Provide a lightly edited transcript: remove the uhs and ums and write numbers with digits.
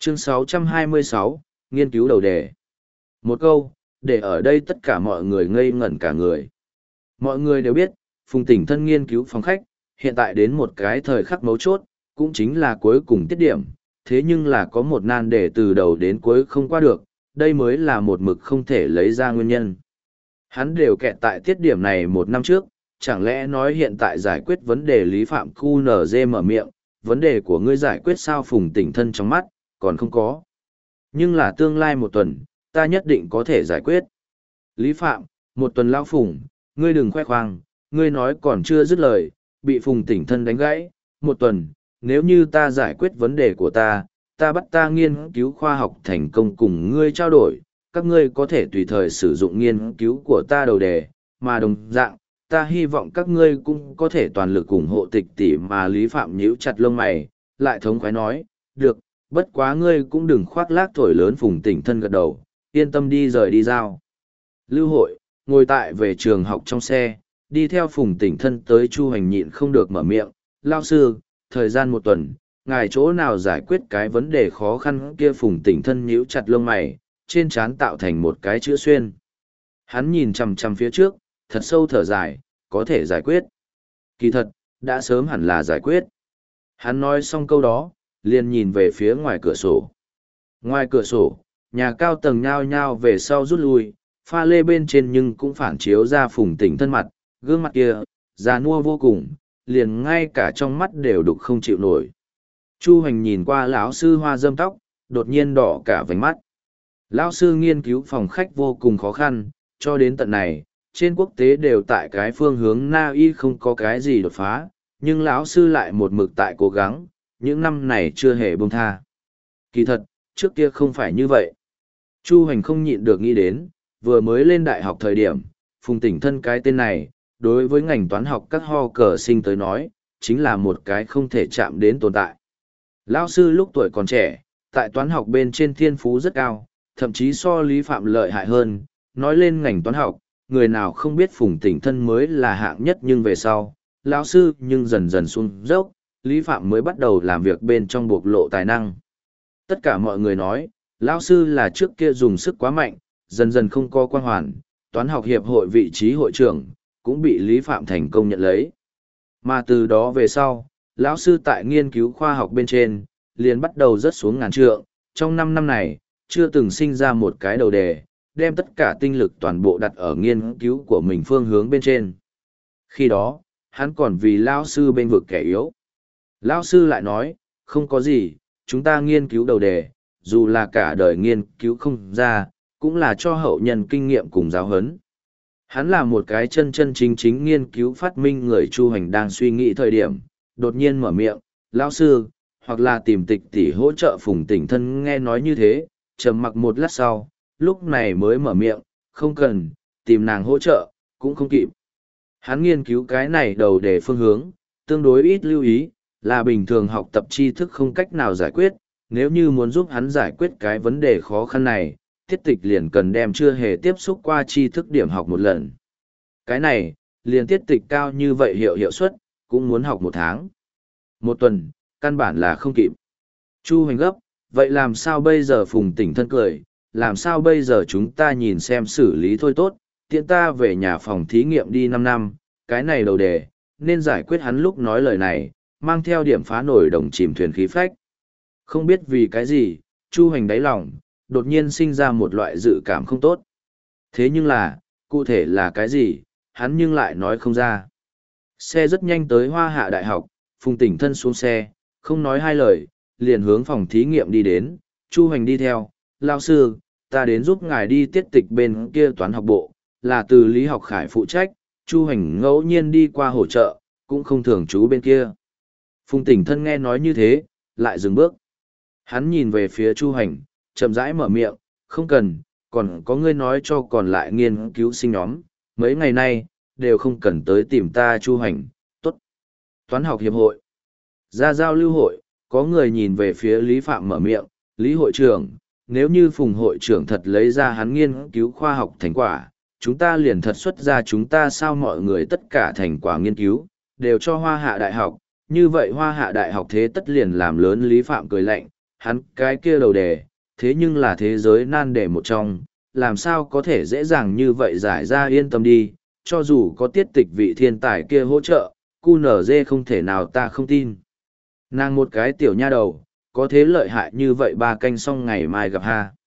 Chương 626, nghiên cứu đầu đề. Một câu, để ở đây tất cả mọi người ngây ngẩn cả người. Mọi người đều biết, Phùng Tỉnh Thân nghiên cứu phòng khách, hiện tại đến một cái thời khắc mấu chốt, cũng chính là cuối cùng tiết điểm, thế nhưng là có một nan đề từ đầu đến cuối không qua được, đây mới là một mực không thể lấy ra nguyên nhân. Hắn đều kẹt tại tiết điểm này một năm trước, chẳng lẽ nói hiện tại giải quyết vấn đề Lý Phạm QNZ mở miệng, vấn đề của ngươi giải quyết sao? Phùng Tỉnh Thân trong mắt, còn không có. Nhưng là tương lai một tuần, ta nhất định có thể giải quyết. Lý Phạm, một tuần lão Phùng, ngươi đừng khoe khoang, ngươi nói còn chưa dứt lời, bị Phùng Tỉnh Thân đánh gãy. Một tuần, nếu như ta giải quyết vấn đề của ta bắt ta nghiên cứu khoa học thành công cùng ngươi trao đổi, các ngươi có thể tùy thời sử dụng nghiên cứu của ta đầu đề, mà đồng dạng, ta hy vọng các ngươi cũng có thể toàn lực ủng hộ Tịch Tỷ. Mà Lý Phạm nhíu chặt lông mày, lại thống khoái nói, được, bất quá ngươi cũng đừng khoác lác thổi lớn. Phùng Tỉnh Thân gật đầu, yên tâm đi rời đi giao. Lưu Hội, ngồi tại về trường học trong xe, đi theo Phùng Tỉnh Thân tới Chu Hành nhịn không được mở miệng, lao sư, thời gian một tuần, ngài chỗ nào giải quyết cái vấn đề khó khăn kia? Phùng Tỉnh Thân nhíu chặt lông mày, trên trán tạo thành một cái chữ xuyên. Hắn nhìn chằm chằm phía trước, thật sâu thở dài, có thể giải quyết. Kỳ thật, đã sớm hẳn là giải quyết. Hắn nói xong câu đó, liền nhìn về phía ngoài cửa sổ. Ngoài cửa sổ, nhà cao tầng nhao nhao về sau rút lui, pha lê bên trên nhưng cũng phản chiếu ra Phùng Tỉnh Thân mặt, gương mặt kia, già nua vô cùng, liền ngay cả trong mắt đều đục không chịu nổi. Chu Hành nhìn qua lão sư hoa râm tóc, đột nhiên đỏ cả vành mắt. Lão sư nghiên cứu phòng khách vô cùng khó khăn, cho đến tận này, trên quốc tế đều tại cái phương hướng Na Y không có cái gì đột phá, nhưng lão sư lại một mực tại cố gắng, những năm này chưa hề buông tha. Kỳ thật, trước kia không phải như vậy. Chu Hành không nhịn được nghĩ đến, vừa mới lên đại học thời điểm, Phùng Tỉnh Thân cái tên này, đối với ngành toán học các ho cờ sinh tới nói, chính là một cái không thể chạm đến tồn tại. Lão sư lúc tuổi còn trẻ, tại toán học bên trên thiên phú rất cao, thậm chí so Lý Phạm lợi hại hơn. Nói lên ngành toán học, người nào không biết Phùng Tỉnh Thân mới là hạng nhất, nhưng về sau, lão sư nhưng dần dần xuống dốc, Lý Phạm mới bắt đầu làm việc bên trong bộc lộ tài năng. Tất cả mọi người nói, lão sư là trước kia dùng sức quá mạnh, dần dần không có quang hoàn, toán học hiệp hội vị trí hội trưởng, cũng bị Lý Phạm thành công nhận lấy. Mà từ đó về sau, lão sư tại nghiên cứu khoa học bên trên, liền bắt đầu rớt xuống ngàn trượng, trong 5 năm này, chưa từng sinh ra một cái đầu đề, đem tất cả tinh lực toàn bộ đặt ở nghiên cứu của mình phương hướng bên trên. Khi đó, hắn còn vì lão sư bên vực kẻ yếu. Lão sư lại nói, không có gì, chúng ta nghiên cứu đầu đề, dù là cả đời nghiên cứu không ra, cũng là cho hậu nhân kinh nghiệm cùng giáo huấn. Hắn là một cái chân chân chính chính nghiên cứu phát minh người. Chu Hành đang suy nghĩ thời điểm, đột nhiên mở miệng, lão sư, hoặc là tìm Tịch Tỷ hỗ trợ. Phùng Tỉnh Thân nghe nói như thế, trầm mặc một lát sau, lúc này mới mở miệng, không cần, tìm nàng hỗ trợ, cũng không kịp. Hắn nghiên cứu cái này đầu đề phương hướng, tương đối ít lưu ý, là bình thường học tập tri thức không cách nào giải quyết, nếu như muốn giúp hắn giải quyết cái vấn đề khó khăn này, Tiết Tịch liền cần đem chưa hề tiếp xúc qua tri thức điểm học một lần. Cái này, liền Tiết Tịch cao như vậy hiệu suất, cũng muốn học 1 tháng. 1 tuần, căn bản là không kịp. Chu Hành gấp, vậy làm sao bây giờ? Phùng Tỉnh Thân cười, làm sao bây giờ, chúng ta nhìn xem xử lý thôi tốt, tiện ta về nhà phòng thí nghiệm đi 5 năm, cái này đầu đề, nên giải quyết. Hắn lúc nói lời này, mang theo điểm phá nổi đồng chìm thuyền khí phách. Không biết vì cái gì, Chu Hành đáy lòng, đột nhiên sinh ra một loại dự cảm không tốt. Thế nhưng là, cụ thể là cái gì, hắn nhưng lại nói không ra. Xe rất nhanh tới Hoa Hạ Đại học, Phùng Tỉnh Thân xuống xe, không nói hai lời, liền hướng phòng thí nghiệm đi đến. Chu Hành đi theo, lão sư, ta đến giúp ngài đi Tiết Tịch bên kia toán học bộ, là từ Lý Học Khải phụ trách. Chu Hành ngẫu nhiên đi qua hỗ trợ, cũng không thường trú bên kia. Phùng Tỉnh Thân nghe nói như thế, lại dừng bước. Hắn nhìn về phía Chu Hành, chậm rãi mở miệng, không cần, còn có ngươi nói cho còn lại nghiên cứu sinh nhóm, mấy ngày nay, đều không cần tới tìm ta. Chu Hành, tốt. Toán học hiệp hội, ra giao lưu hội, có người nhìn về phía Lý Phạm mở miệng, Lý hội trưởng, nếu như Phùng hội trưởng thật lấy ra hắn nghiên cứu khoa học thành quả, chúng ta liền thật xuất ra chúng ta sao? Mọi người tất cả thành quả nghiên cứu, đều cho Hoa Hạ Đại học, như vậy Hoa Hạ Đại học thế tất liền làm lớn. Lý Phạm cười lạnh, hắn cái kia đầu đề, thế nhưng là thế giới nan đề một trong, làm sao có thể dễ dàng như vậy giải ra yên tâm đi, cho dù có tiết tịch vị thiên tài kia hỗ trợ, QNZ không thể nào ta không tin. Nàng một cái tiểu nha đầu, có thế lợi hại như vậy ba canh xong ngày mai gặp ha.